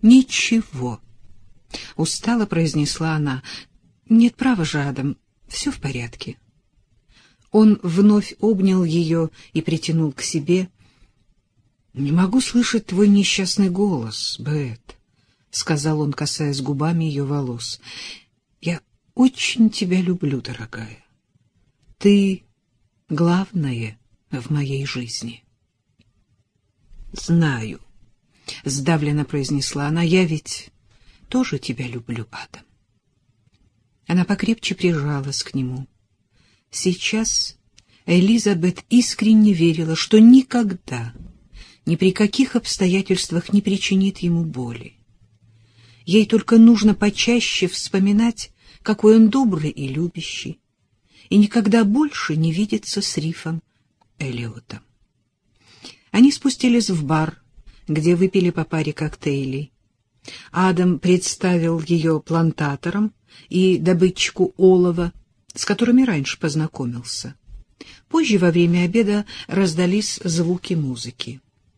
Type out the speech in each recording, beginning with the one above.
Ничего, — устало произнесла она. Нет, право же, Адам, все в порядке. Он вновь обнял ее и притянул к себе. — Не могу слышать твой несчастный голос, Бет, — сказал он, касаясь губами ее волос. — Я очень тебя люблю, дорогая. Ты главное в моей жизни. — Знаю, — сдавленно произнесла она, — я ведь тоже тебя люблю, Адам. Она покрепче прижалась к нему. Сейчас Элизабет искренне верила, что никогда, ни при каких обстоятельствах не причинит ему боли. Ей только нужно почаще вспоминать, какой он добрый и любящий, и никогда больше не видеться с Рифом Эллиотом. Они спустились в бар, где выпили по паре коктейлей. Адам представил ее плантаторам и добытчику олова, с которыми раньше познакомился. Позже, во время обеда, раздались звуки музыки.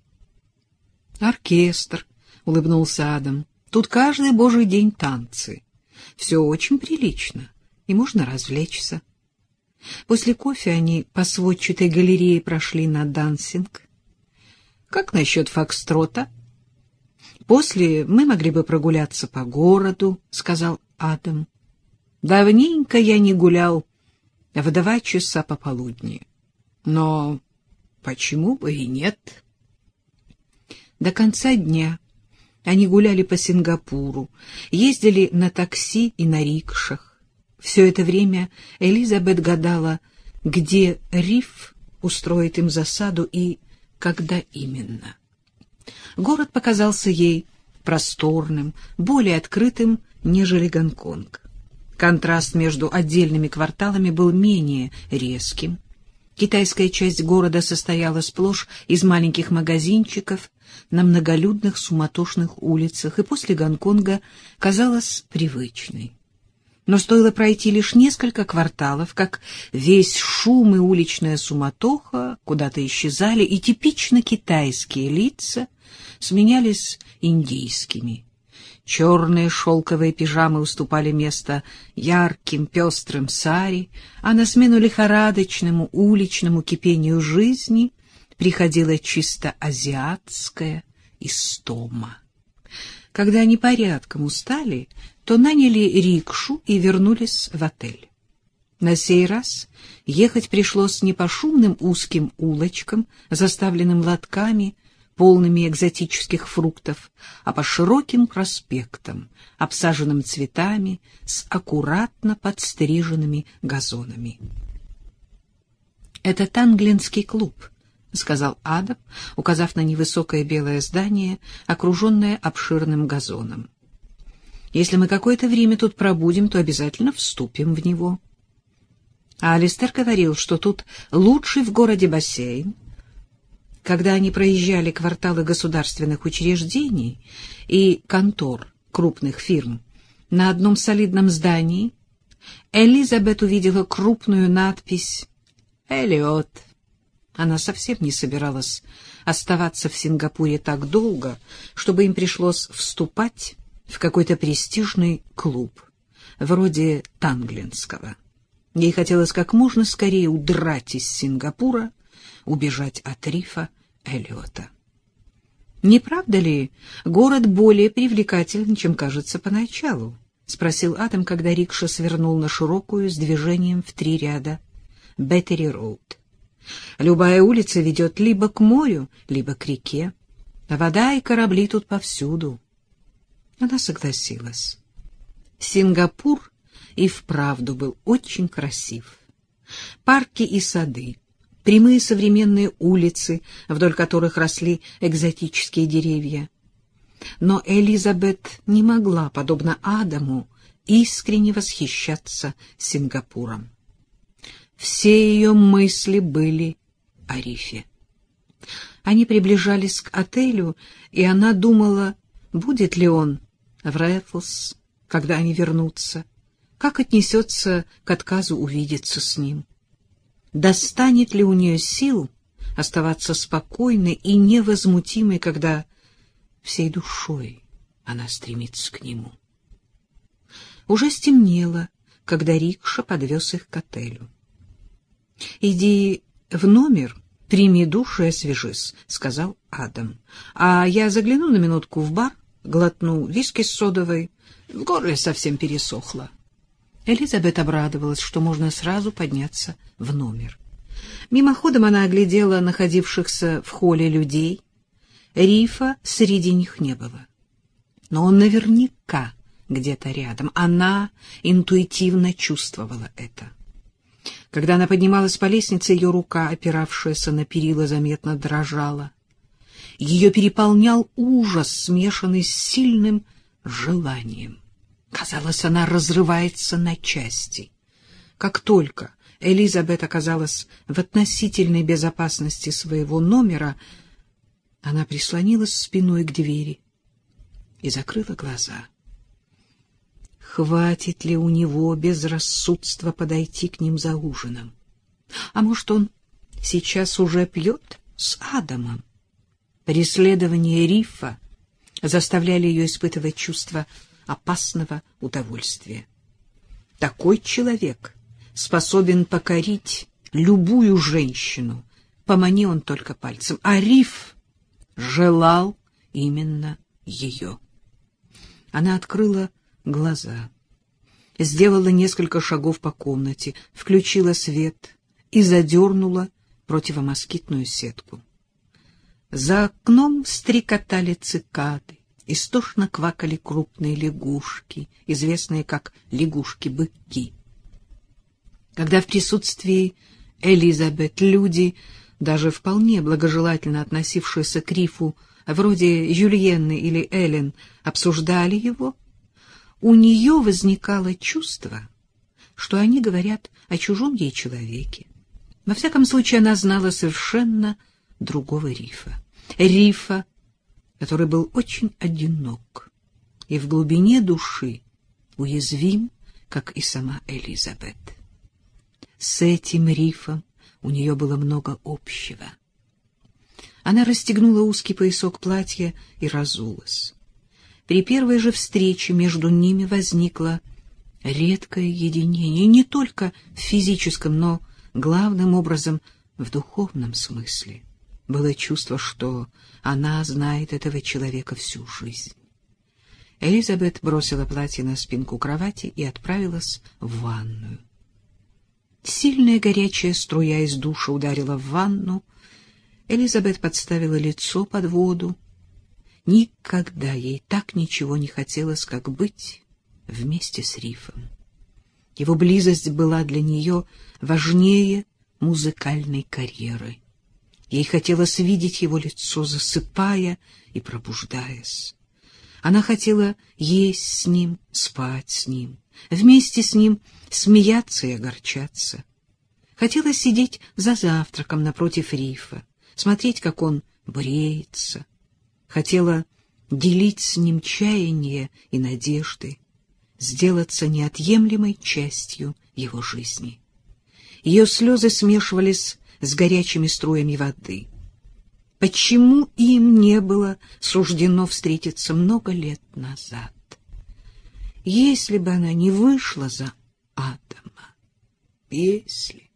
«Оркестр», — улыбнулся Адам, — «тут каждый божий день танцы. Все очень прилично, и можно развлечься». После кофе они по сводчатой галерее прошли на дансинг. «Как насчет фокстрота?» «После мы могли бы прогуляться по городу», — сказал Адам. «Давненько я не гулял в 2 часа пополудни. Но почему бы и нет?» До конца дня они гуляли по Сингапуру, ездили на такси и на рикшах. Все это время Элизабет гадала, где Риф устроит им засаду и когда именно. Город показался ей просторным, более открытым, нежели Гонконг. Контраст между отдельными кварталами был менее резким. Китайская часть города состояла сплошь из маленьких магазинчиков на многолюдных суматошных улицах и после Гонконга казалась привычной. Но стоило пройти лишь несколько кварталов, как весь шум и уличная суматоха куда-то исчезали, и типично китайские лица сменялись индийскими. Черные шелковые пижамы уступали место ярким пестрым сари, а на смену лихорадочному уличному кипению жизни приходила чисто азиатская истома. Когда они порядком устали, то наняли рикшу и вернулись в отель. На сей раз ехать пришлось не по шумным узким улочкам, заставленным лотками, полными экзотических фруктов, а по широким проспектам, обсаженным цветами, с аккуратно подстриженными газонами. «Это Танглинский клуб», — сказал Адам, указав на невысокое белое здание, окруженное обширным газоном. «Если мы какое-то время тут пробудем, то обязательно вступим в него». А Алистер говорил, что тут лучший в городе бассейн. Когда они проезжали кварталы государственных учреждений и контор крупных фирм, на одном солидном здании Элизабет увидела крупную надпись «Эллиот». Она совсем не собиралась оставаться в Сингапуре так долго, чтобы им пришлось вступать в какой-то престижный клуб, вроде Танглинского. Ей хотелось как можно скорее удрать из Сингапура, убежать от Рифа Эллиота. «Не правда ли, город более привлекательный, чем кажется поначалу?» — спросил Адам, когда рикша свернул на широкую с движением в 3 ряда Беттери-роуд. «Любая улица ведет либо к морю, либо к реке. Вода и корабли тут повсюду». Она согласилась. Сингапур и вправду был очень красив. Парки и сады, прямые современные улицы, вдоль которых росли экзотические деревья. Но Элизабет не могла, подобно Адаму, искренне восхищаться Сингапуром. Все ее мысли были о Рифе. Они приближались к отелю, и она думала, будет ли он в Рэффлс, когда они вернутся, как отнесется к отказу увидеться с ним. Достанет ли у нее сил оставаться спокойной и невозмутимой, когда всей душой она стремится к нему. Уже стемнело, когда рикша подвез их к отелю. — Иди в номер, прими душ и освежись, — сказал Адам. — А я загляну на минутку в бар, глотну виски с содовой. В горле совсем пересохло. Элизабет обрадовалась, что можно сразу подняться в номер. Мимоходом она оглядела находившихся в холле людей. Рифа среди них не было. Но он наверняка где-то рядом. Она интуитивно чувствовала это. Когда она поднималась по лестнице, ее рука, опиравшаяся на перила, заметно дрожала. Ее переполнял ужас, смешанный с сильным желанием. Казалось, она разрывается на части. Как только Элизабет оказалась в относительной безопасности своего номера, она прислонилась спиной к двери и закрыла глаза. Хватит ли у него безрассудства подойти к ним за ужином? А может, он сейчас уже пьет с Адамом? Преследование Рифа заставляли ее испытывать чувство опасного удовольствия. Такой человек способен покорить любую женщину, помани он только пальцем, а Риф желал именно ее. Она открыла глаза, сделала несколько шагов по комнате, включила свет и задернула противомоскитную сетку. За окном стрекотали цикады, истошно квакали крупные лягушки, известные как лягушки-быки. Когда в присутствии Элизабет люди, даже вполне благожелательно относившиеся к Рифу, вроде Жюльенны или Эллен, обсуждали его, у нее возникало чувство, что они говорят о чужом ей человеке. Во всяком случае, она знала совершенно другого Рифа. Рифа, который был очень одинок и в глубине души уязвим, как и сама Элизабет. С этим Рифом у нее было много общего. Она расстегнула узкий поясок платья и разулась. При первой же встрече между ними возникло редкое единение, не только в физическом, но главным образом в духовном смысле. Было чувство, что она знает этого человека всю жизнь. Элизабет бросила платье на спинку кровати и отправилась в ванную. Сильная горячая струя из душа ударила в ванну. Элизабет подставила лицо под воду. Никогда ей так ничего не хотелось, как быть вместе с Рифом. Его близость была для нее важнее музыкальной карьеры. Ей хотелось видеть его лицо, засыпая и пробуждаясь. Она хотела есть с ним, спать с ним, вместе с ним смеяться и огорчаться. Хотела сидеть за завтраком напротив Рифа, смотреть, как он бреется. Хотела делить с ним чаяния и надежды, сделаться неотъемлемой частью его жизни. Ее слезы смешивались с горячими струями воды. Почему им не было суждено встретиться много лет назад? Если бы она не вышла за Адама. Если.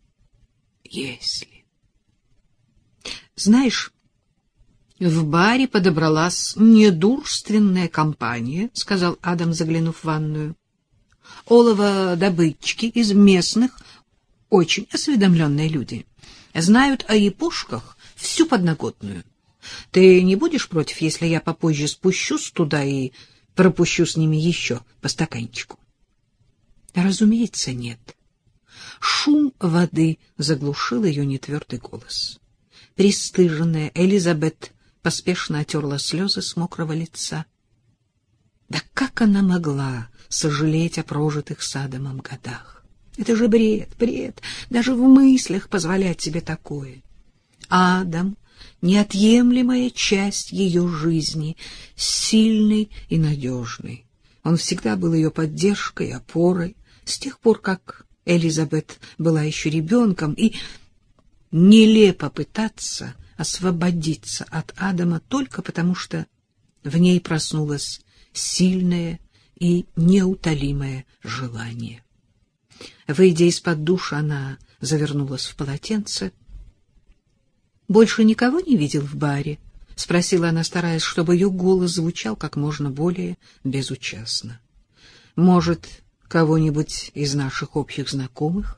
Знаешь, в баре подобралась недурственная компания, — сказал Адам, заглянув в ванную. Оловодобытчики из местных, очень осведомленные люди, знают о япошках всю подноготную. Ты не будешь против, если я попозже спущусь туда и пропущу с ними еще по стаканчику? Разумеется, нет. Шум воды заглушил ее нетвердый голос. Пристыженная Элизабет поспешно отерла слезы с мокрого лица. Да как она могла сожалеть о прожитых с Адамом годах? Это же бред, даже в мыслях позволять себе такое. Адам — неотъемлемая часть ее жизни, сильный и надежный. Он всегда был ее поддержкой, опорой, с тех пор, как Элизабет была еще ребенком, и нелепо пытаться освободиться от Адама только потому, что в ней проснулась сильное и неутолимое желание. Выйдя из-под душа, она завернулась в полотенце. «Больше никого не видел в баре?» — спросила она, стараясь, чтобы ее голос звучал как можно более безучастно. «Может, кого-нибудь из наших общих знакомых?»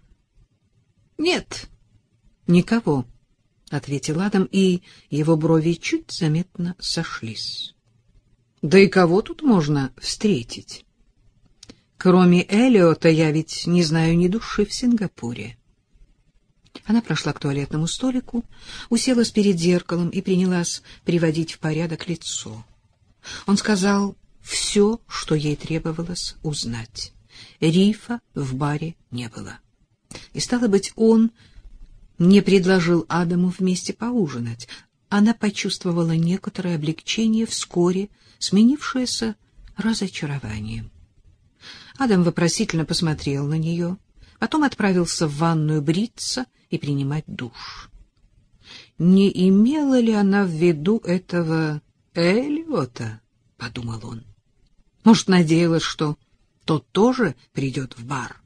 «Нет, никого», — ответил Адам, и его брови чуть заметно сошлись. «Да и кого тут можно встретить? Кроме Эллиота я ведь не знаю ни души в Сингапуре». Она прошла к туалетному столику, уселась перед зеркалом и принялась приводить в порядок лицо. Он сказал все, что ей требовалось узнать. Рифа в баре не было. И, стало быть, он не предложил Адаму вместе поужинать. Она почувствовала некоторое облегчение, вскоре сменившееся разочарованием. Адам вопросительно посмотрел на нее, потом отправился в ванную бриться и принимать душ. «Не имела ли она в виду этого Эллиота?» — подумал он. «Может, надеялась, что тот тоже придет в бар?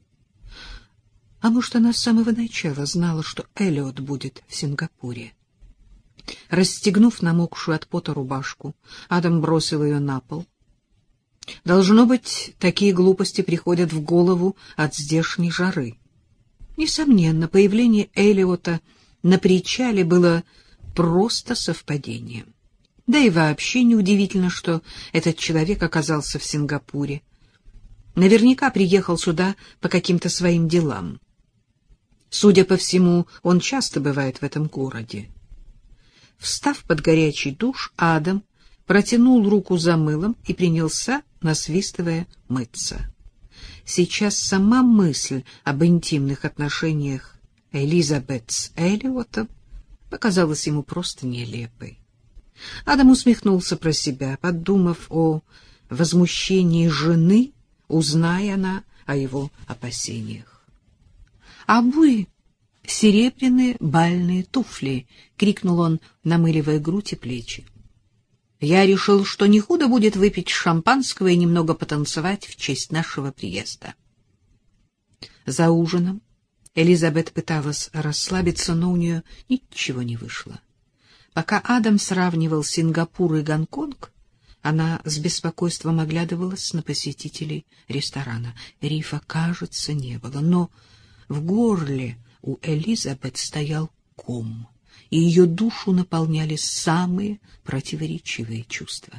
А может, она с самого начала знала, что Эллиот будет в Сингапуре?» Расстегнув намокшую от пота рубашку, Адам бросил ее на пол. Должно быть, такие глупости приходят в голову от здешней жары. Несомненно, появление Эллиота на причале было просто совпадением. Да и вообще неудивительно, что этот человек оказался в Сингапуре. Наверняка приехал сюда по каким-то своим делам. Судя по всему, он часто бывает в этом городе. Встав под горячий душ, Адам протянул руку за мылом и принялся, насвистывая, мыться. Сейчас сама мысль об интимных отношениях Элизабет с Эллиотом показалась ему просто нелепой. Адам усмехнулся про себя, подумав о возмущении жены, узная она о его опасениях. «Обуй серебряные бальные туфли!» — крикнул он, намыливая грудь и плечи. «Я решил, что не худо будет выпить шампанского и немного потанцевать в честь нашего приезда». За ужином Элизабет пыталась расслабиться, но у нее ничего не вышло. Пока Адам сравнивал Сингапур и Гонконг, она с беспокойством оглядывалась на посетителей ресторана. Рифа, кажется, не было, но в горле у Элизабет стоял ком, и ее душу наполняли самые противоречивые чувства.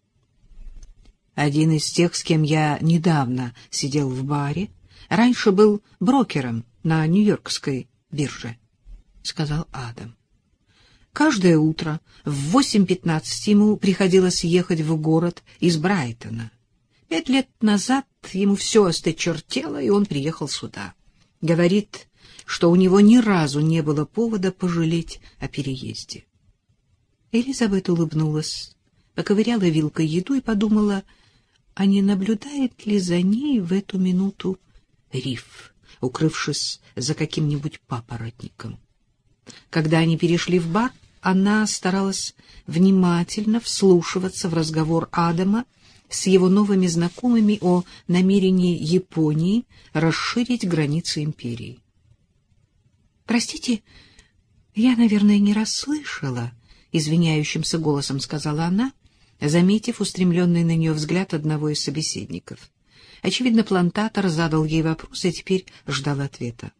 Один из тех, с кем я недавно сидел в баре, раньше был брокером на Нью-Йоркской бирже, — сказал Адам. Каждое утро в 8:15 ему приходилось ехать в город из Брайтона. 5 лет назад ему все осточертело, и он приехал сюда. Говорит, что у него ни разу не было повода пожалеть о переезде. Элизабет улыбнулась, поковыряла вилкой еду и подумала, а не наблюдает ли за ней в эту минуту Риф, укрывшись за каким-нибудь папоротником. Когда они перешли в бар, она старалась внимательно вслушиваться в разговор Адама с его новыми знакомыми о намерении Японии расширить границы империи. «Простите, я, наверное, не расслышала», — извиняющимся голосом сказала она, заметив устремленный на нее взгляд одного из собеседников. Очевидно, плантатор задал ей вопрос и теперь ждал ответа.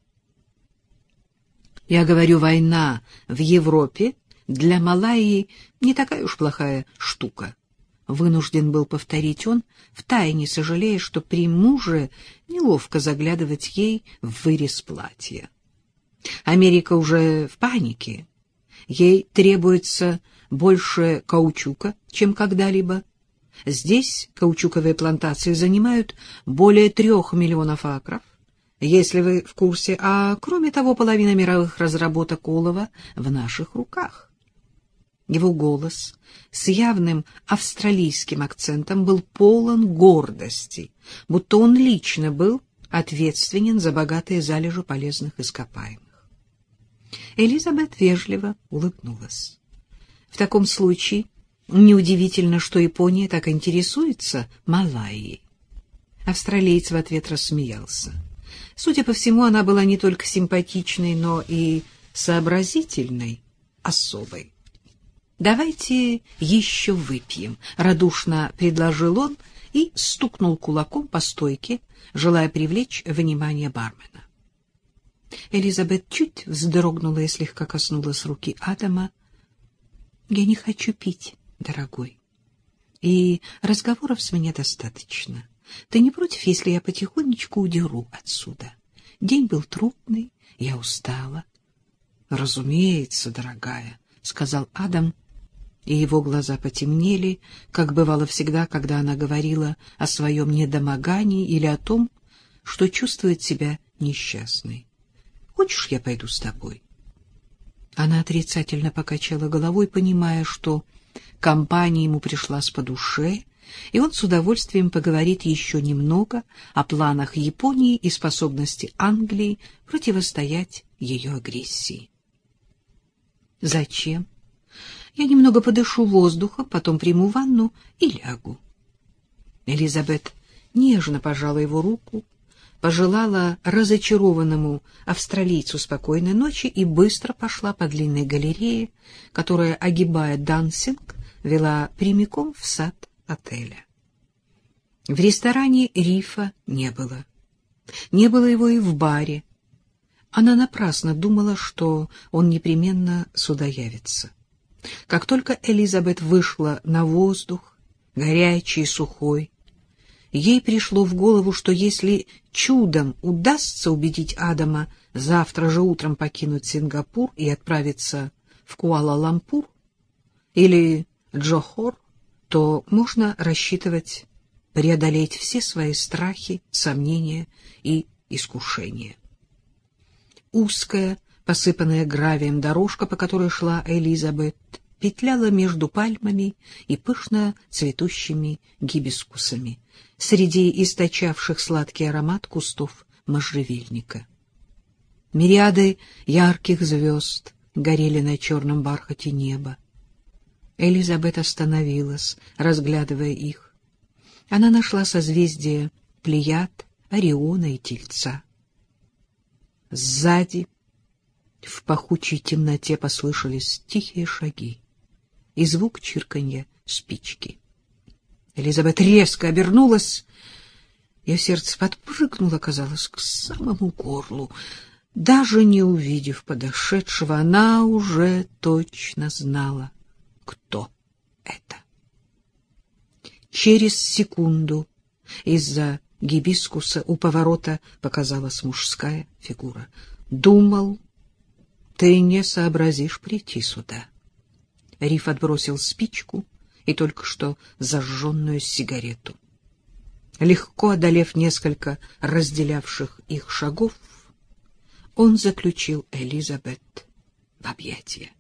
«Я говорю, война в Европе для Малайи не такая уж плохая штука», — вынужден был повторить он, втайне сожалея, что при муже неловко заглядывать ей в вырез платья. Америка уже в панике. Ей требуется больше каучука, чем когда-либо. Здесь каучуковые плантации занимают более 3 миллионов акров, если вы в курсе, а кроме того, половина мировых разработок олова в наших руках. Его голос с явным австралийским акцентом был полон гордости, будто он лично был ответственен за богатые залежи полезных ископаемых. Элизабет вежливо улыбнулась. В таком случае Неудивительно, что Япония так интересуется Малайей. Австралиец в ответ рассмеялся. Судя по всему, она была не только симпатичной, но и сообразительной особой. «Давайте еще выпьем», — радушно предложил он и стукнул кулаком по стойке, желая привлечь внимание бармена. Элизабет чуть вздрогнула и слегка коснулась руки Адама. «Я не хочу пить, дорогой, и разговоров с меня достаточно. Ты не против, если я потихонечку удеру отсюда? День был трудный, я устала». «Разумеется, дорогая», — сказал Адам, и его глаза потемнели, как бывало всегда, когда она говорила о своем недомогании или о том, что чувствует себя несчастной. «Хочешь, я пойду с тобой?» Она отрицательно покачала головой, понимая, что компания ему пришлась по душе, и он с удовольствием поговорит еще немного о планах Японии и способности Англии противостоять ее агрессии. «Зачем? Я немного подышу воздухом, потом приму ванну и лягу». Элизабет нежно пожала его руку, пожелала разочарованному австралийцу спокойной ночи и быстро пошла по длинной галерее, которая, огибая Дансинг, вела прямиком в сад отеля. В ресторане Рифа не было. Не было его и в баре. Она напрасно думала, что он непременно сюда явится. Как только Элизабет вышла на воздух, горячий и сухой, ей пришло в голову, что если чудом удастся убедить Адама завтра же утром покинуть Сингапур и отправиться в Куала-Лумпур или Джохор, то можно рассчитывать преодолеть все свои страхи, сомнения и искушения. Узкая, посыпанная гравием дорожка, по которой шла Элизабет, петляла между пальмами и пышно цветущими гибискусами, среди источавших сладкий аромат кустов можжевельника. Мириады ярких звезд горели на черном бархате неба. Элизабет остановилась, разглядывая их. Она нашла созвездия Плеяд, Ориона и Тельца. Сзади в пахучей темноте послышались тихие шаги и звук чирканья спички. Элизабет резко обернулась. Ее сердце подпрыгнуло, казалось, к самому горлу. Даже не увидев подошедшего, она уже точно знала, кто это. Через секунду из-за гибискуса у поворота показалась мужская фигура. «Думал, ты не сообразишь прийти сюда». Риф отбросил спичку и только что зажженную сигарету. Легко одолев несколько разделявших их шагов, он заключил Элизабет в объятия.